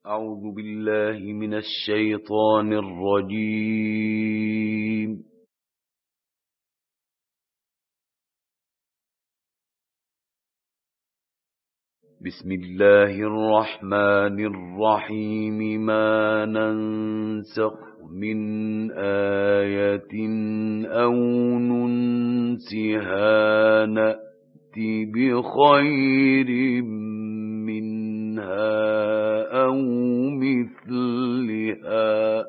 أعوذ بالله من الشيطان الرجيم. بسم الله الرحمن الرحيم. ما ننسخ من آية أو ننسها نأت بخير منها أو مثلها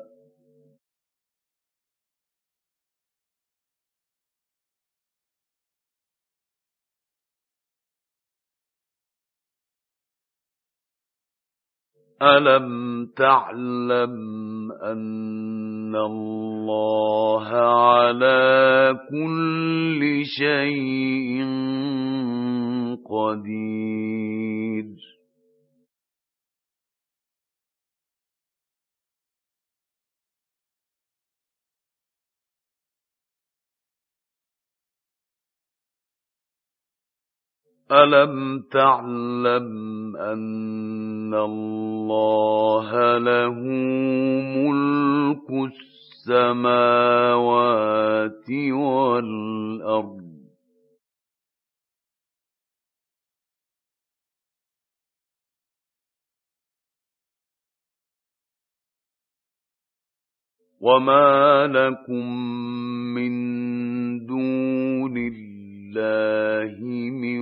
ألم تعلم أن الله على كل شيء قدير. ألم تعلم أن الله له ملك السماوات والأرض وما لكم من دون الله من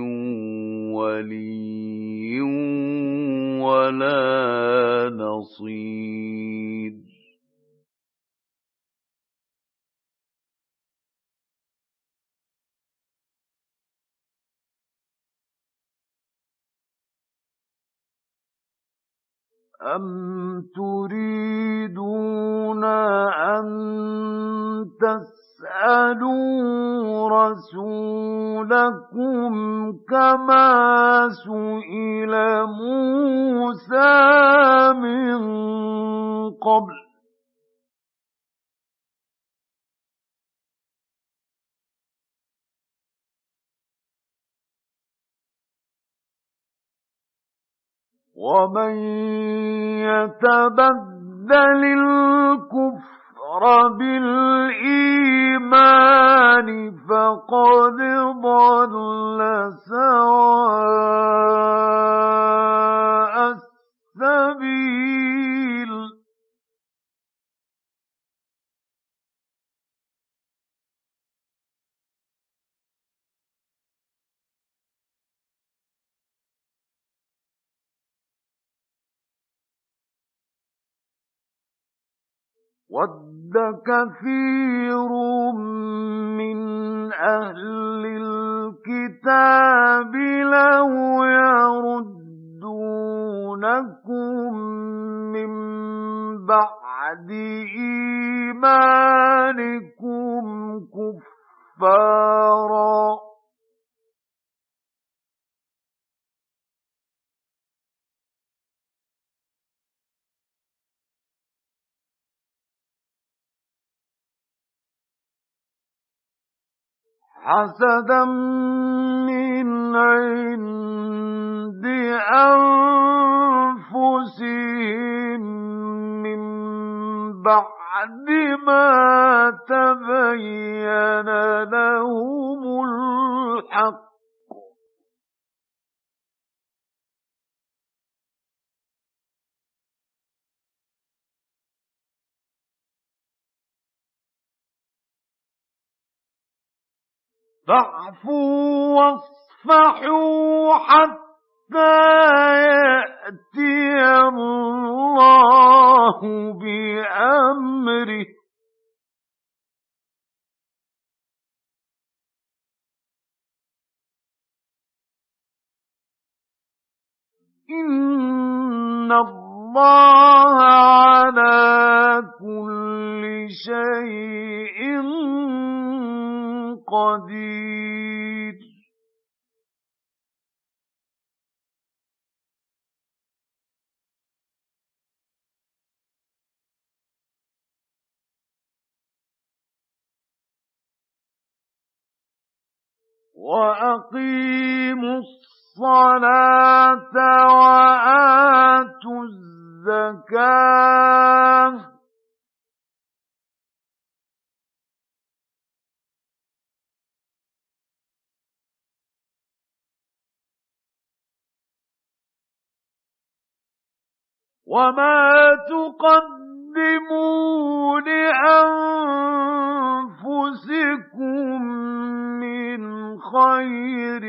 ولي ولا نصير. أم تريدون أن تسألوا رسولكم كما سئل موسى من قبل ومن يتبدل الكفر بالإيمان فقد ضل سواء السبيل. وَدَّ كَثِيرٌ مِّنْ أَهْلِ الْكِتَابِ لَوْ يَرُدُّونَكُم مِّن بَعْدِ إِيمَانِكُمْ كُفَّارًا حسدا من عند أنفسهم من بعد ما تبين لهم الحق فاعفوا واصفحوا حتى يأتي الله بأمره إن الله على كل شيء قدير. وأقيموا الصلاة وآتوا الزكاة الزَّكَاةَ وَمَا تُقَدِّمُوا لِأَنفُسِكُم مِّنْ خَيْرٍ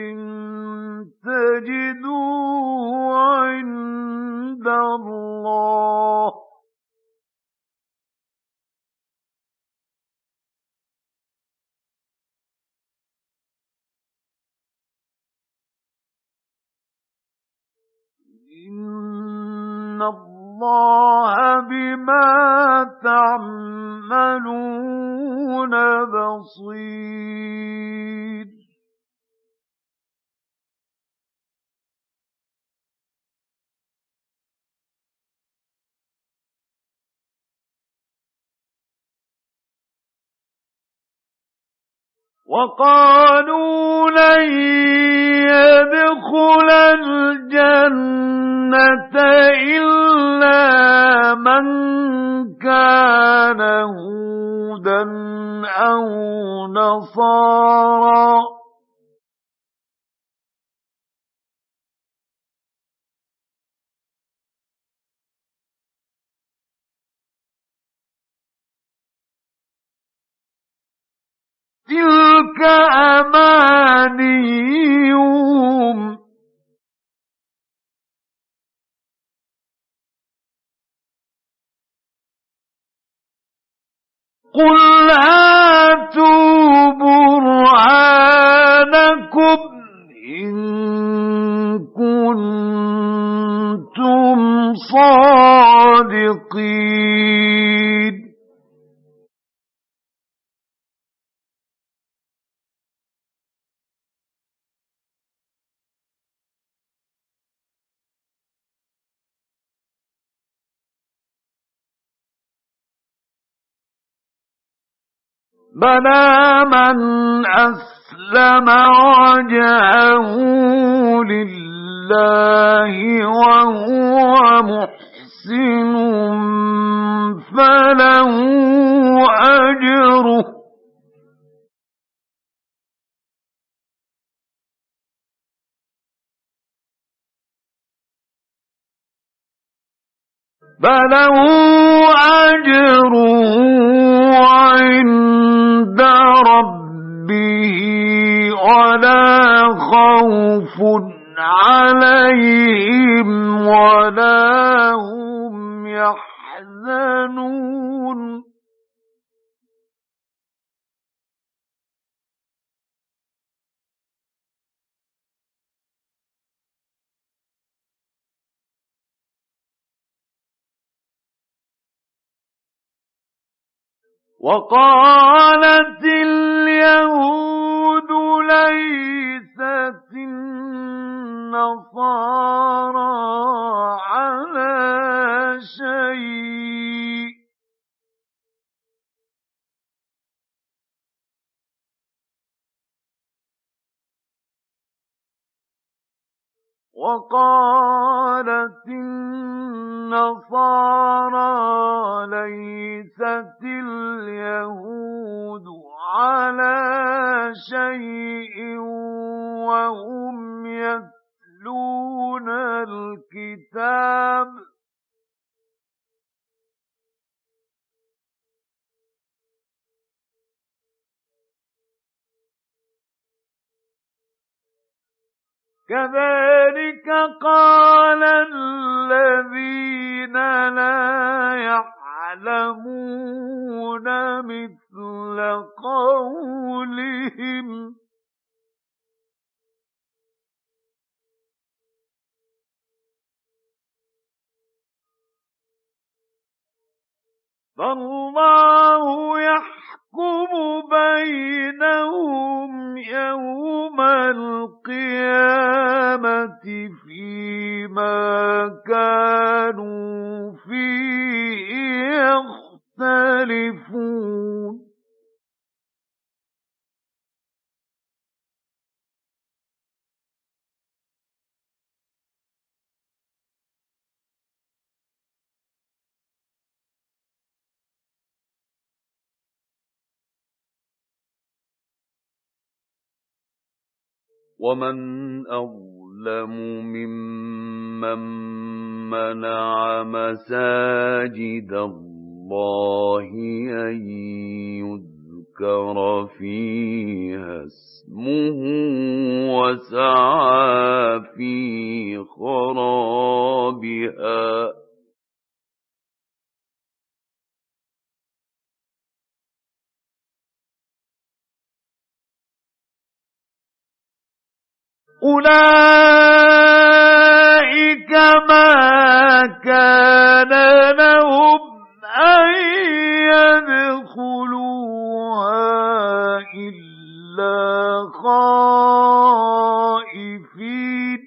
تَجِدُوهُ عِندَ اللَّهِ ۗ إِنَّ اللَّهَ بِمَا تَعْمَلُونَ بَصِيرٌ. وَقَالُوا لَن يَدْخُلَ الْجَنَّةَ إِلَّا مَن كَانَ هُودًا أَوْ نَصَارَىٰ ۗ تِلْكَ أَمَانِيُّهُمْ ۗ قُلْ هَاتُوا بُرْهَانَكُمْ إِن كُنتُمْ صَادِقِينَ. بَلَىٰ مَنْ أَسْلَمَ وَجْهَهُ لِلَّهِ وَهُوَ مُحْسِنٌ فَلَهُ أَجْرُهُ عِندَ رَبِّهِ وَلَا خَوْفٌ عَلَيْهِمْ وَلَا هُمْ يَحْزَنُونَ. وَقَالَتِ الْيَهُودُ لَيْسَتِ النَّصَارَىٰ عَلَىٰ شَيْءٍ ۗ وَقَالَتِ النَّصَارَىٰ لَيْسَتِ الْيَهُودُ عَلَىٰ شَيْءٍ وَهُمْ يَتْلُونَ الْكِتَابَ ۗ كَذَٰلِكَ قَالَ الَّذِينَ لَا يَعْلَمُونَ مِثْلَ قَوْلِهِمْ ۚ فَاللَّهُ يَحْكُمُ بَيْنَهُمْ يَوْمَ الْقِيَامَةِ فِيمَا كَانُوا فِيهِ يَخْتَلِفُونَ. ومن أظلم ممن منع مساجد الله أن يذكر فيها اسمه وسعى في خرابها أولئك ما كان لهم أن يدخلوها إلا خائفين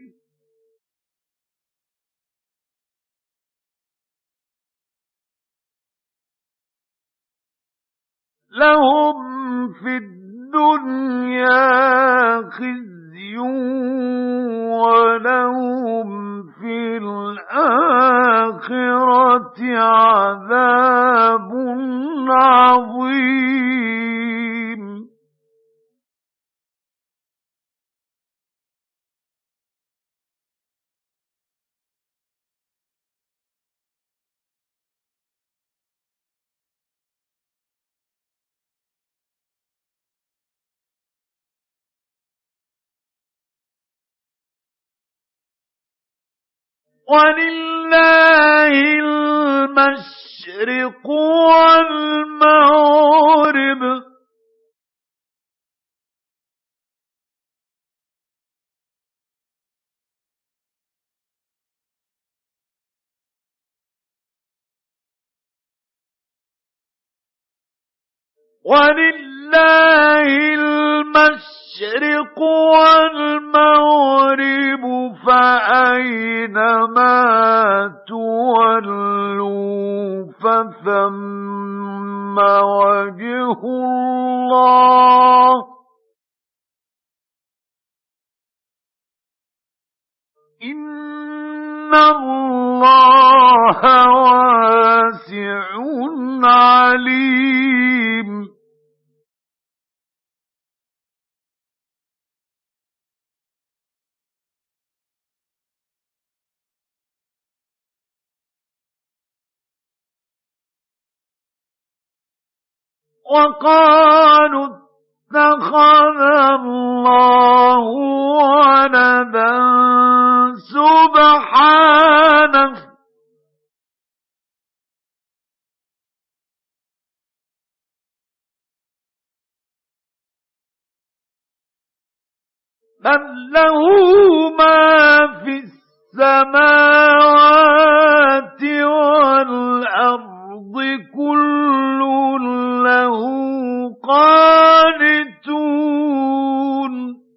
لهم في الدنيا خزي ولهم في الآخرة عذاب عظيم ولله المشرق والمغرب ولله المشرق والمغرب فأينما تولوا فثم وجه الله إن الله واسع عليم وقالوا اتخذ الله ولدا سبحانه بل له ما في السماوات والأرض كل له قانتون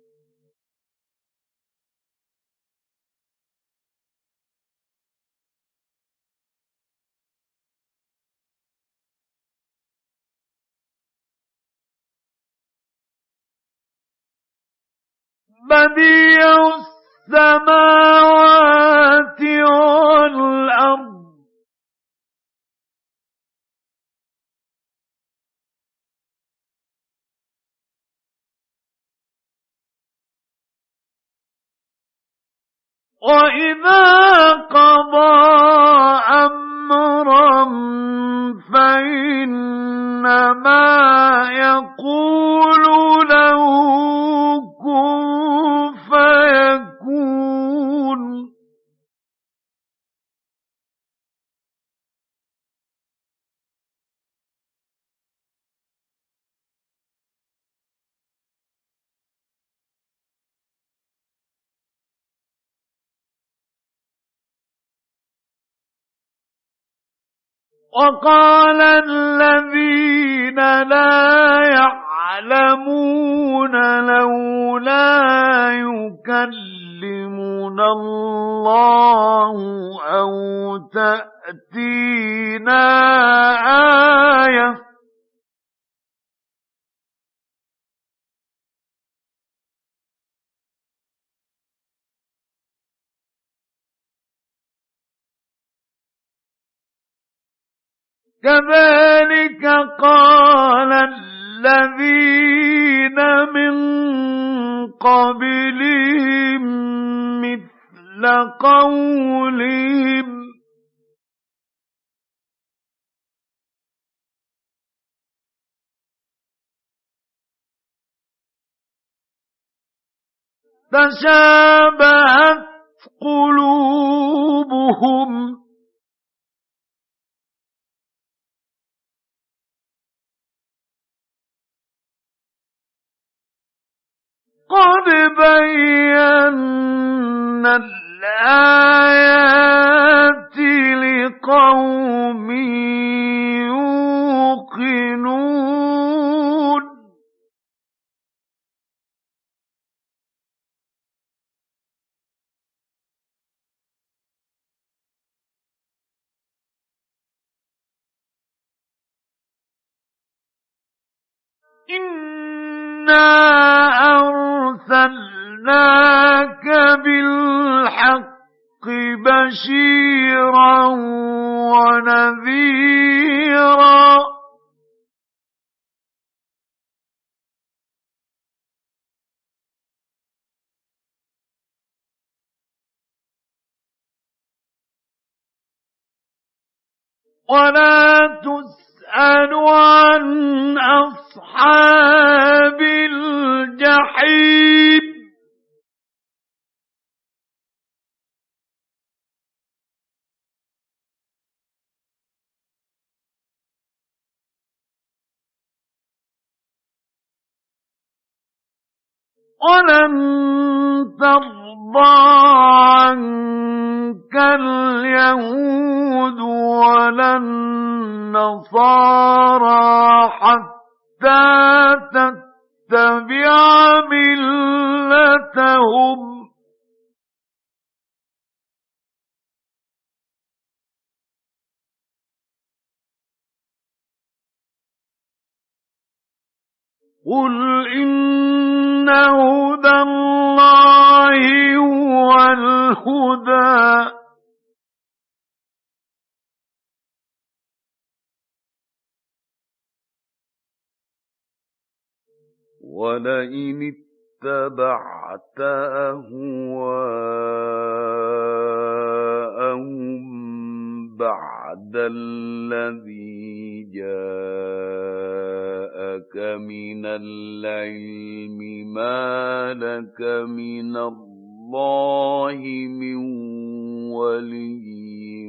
بديع السماوات والأرض وإذا قضى أمرا فإنما يقول له كن فيكون وقال الذين لا يعلمون لولا يكلمنا الله أو تأتينا آية كذلك قال الذين من قبلهم مثل قولهم تشابهت قلوبهم قد بينا الآيات لقوم يوقنون إنا أرسلناك بالحق بشيرا ونذيرا ولا تسأل عن أصحاب الجحيم ولن ترضى عنك اليهود ولا النصارى حتى تتبع ملتهم قل إن هدى الله هو الهدى ولئن اتبعت أهواءهم بعد الذي جاءك من العلم ما لك من الله من ولي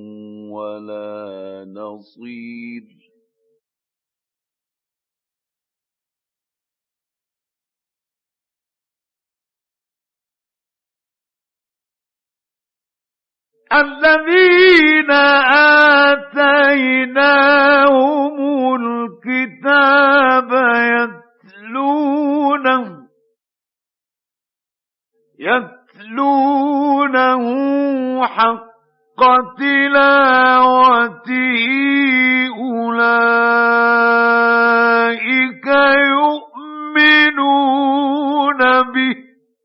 ولا نصير الذين آتيناهم الكتاب يتلونه حق تلاوته أولئك يؤمنون به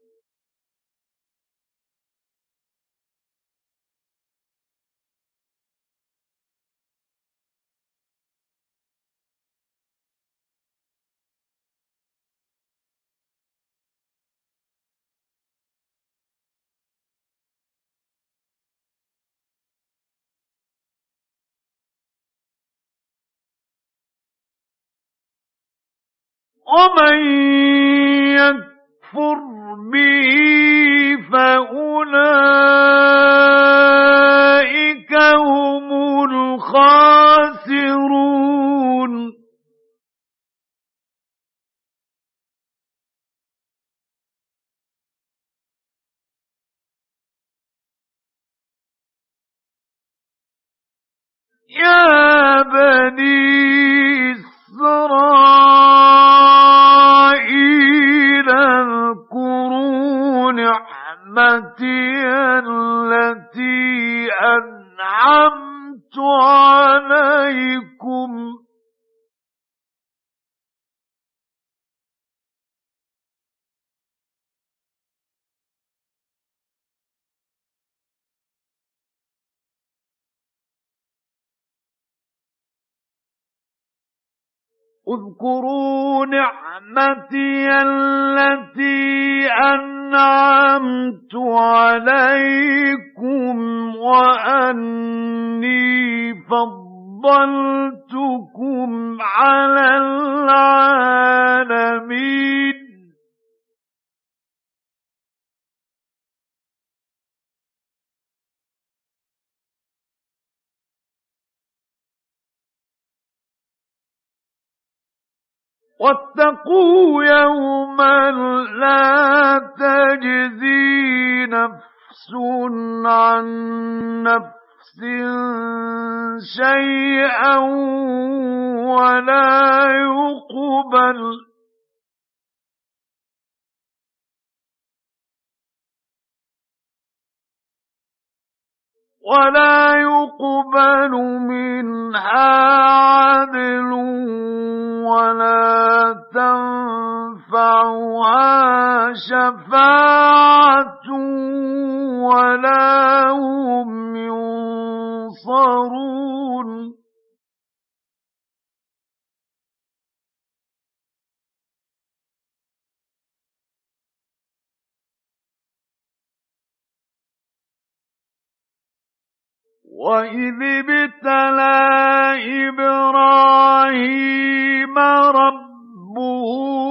ومن يكفر به فأولئك هم الخاسرون يا بني إسرائيل اذكروا نعمتي التي أنعمت عليكم اذكروا نعمتي التي أنعمت عليكم وأني فضلتكم على العالمين. واتقوا يوما لا تجزي نفس عن نفس شيئا ولا يقبل منها عدل ولا تنفعها شفاعة ولا هم ينصرون. وَإِذِ ابْتَلَى إِبْرَاهِيمَ رَبُّهُ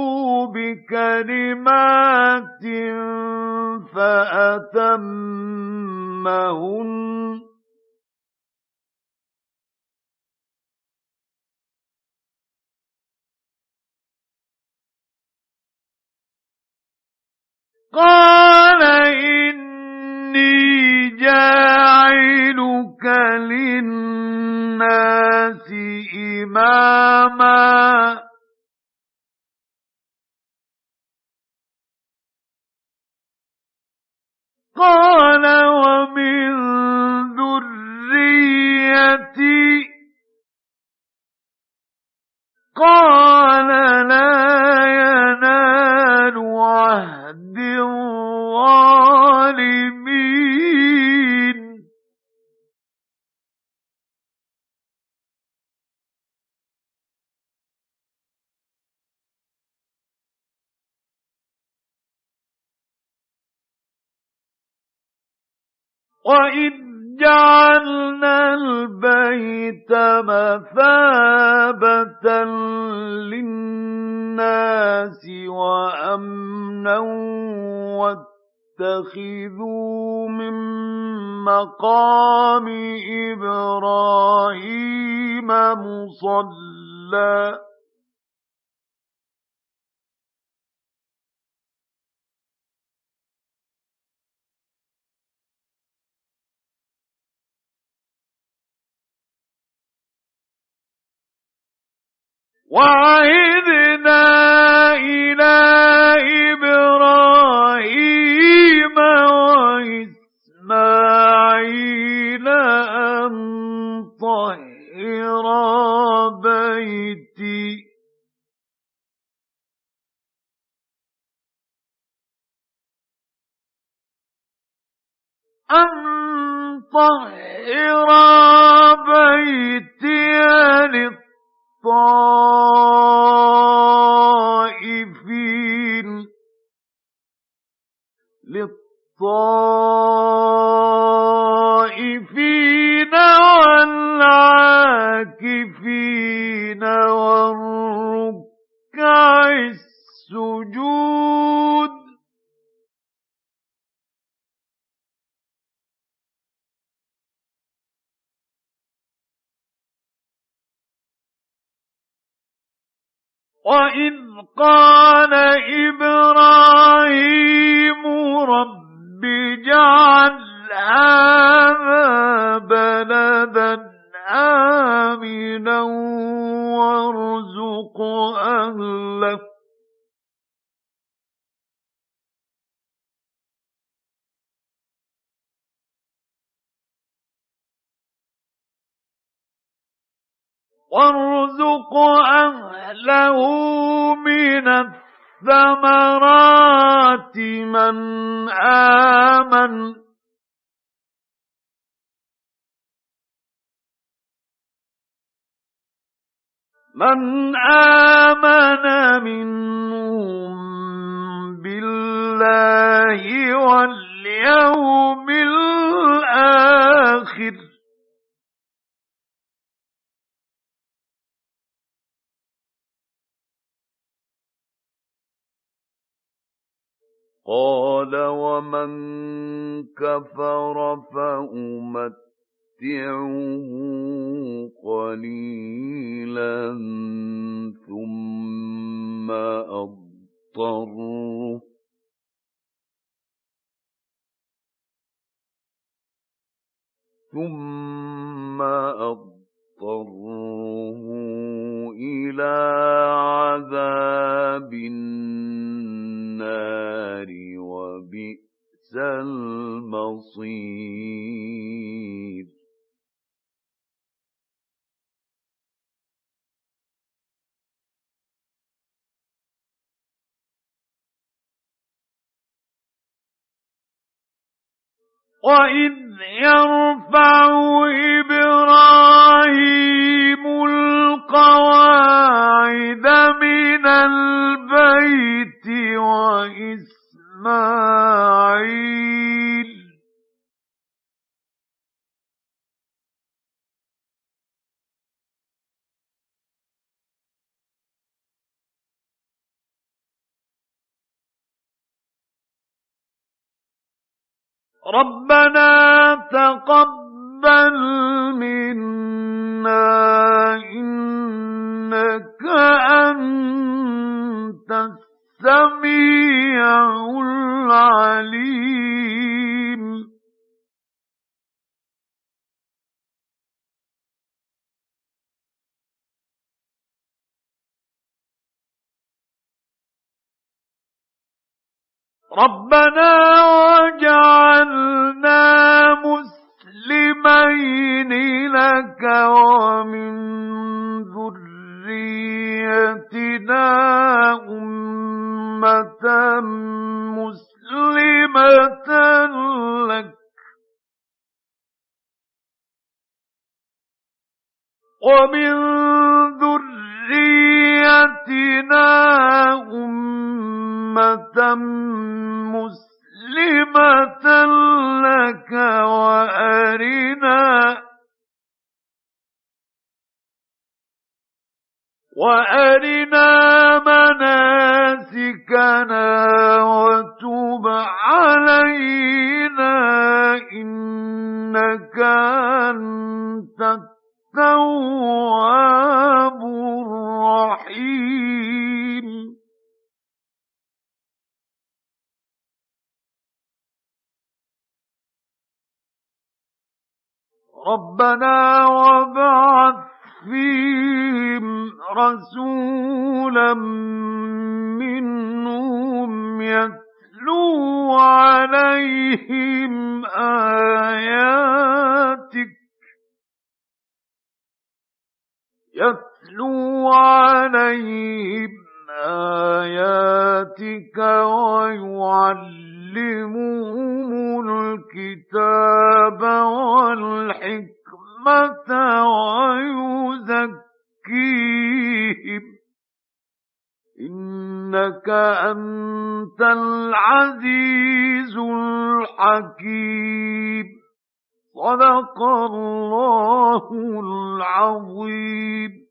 بِكَلِمَاتٍ فَأَتَمَّهُنَّ قَالَ إِنِّي جَاعِلُكَ لِلنَّاسِ إِمَامًا قَالَ وَمِن ذُرِّيَّتِي قَالَ لَا يَنَالُ عَهْدِ الظَّالِمِينَ. وَإِذْ جَعَلْنَا الْبَيْتَ مَثَابَةً لِلنَّاسِ وَأَمْنًا وَاتَّخِذُوا مِن مَّقَامِ إِبْرَاهِيمَ مُصَلًّى وَعَهِدْنَا إِلَى إِبْرَاهِيمَ وَإِسْمَاعِيلَ أَن طَهِّرَا بَيْتِيَ لِلطَّائِفِينَ وَالْعَاكِفِينَ وَالرُّكَّعِ السُّجُودِ. وَإِذْ قَالَ إِبْرَاهِيمُ رَبِّ اجْعَلْ هَٰذَا بَلَدًا آمِنًا وَارْزُقْ أَهْلَهُ مِنَ الثَّمَرَاتِ مَنْ من آمن منهم بالله واليوم الآخر قال ومن كفر فأمتعه قليلا ثم أضطره إلى عذاب النار وبئس المصير وإذ يرفع إبراهيم القواعد من البيت وإسماعيل ربنا تقبل منا إنك أنت السميع العليم ربنا واجعلنا مسلمين لك ومن ذريتنا أمة مسلمة لك ومن ذريتنا أمة مسلمة لك وأرنا مناسكنا وتب علينا إنك أنت التواب الرحيم ربنا وابعث فيهم رسولا منهم يتلو عليهم آياتك ويعلمهم الكتاب والحكمة ويزكيهم إنك أنت العزيز الحكيم صدق الله العظيم.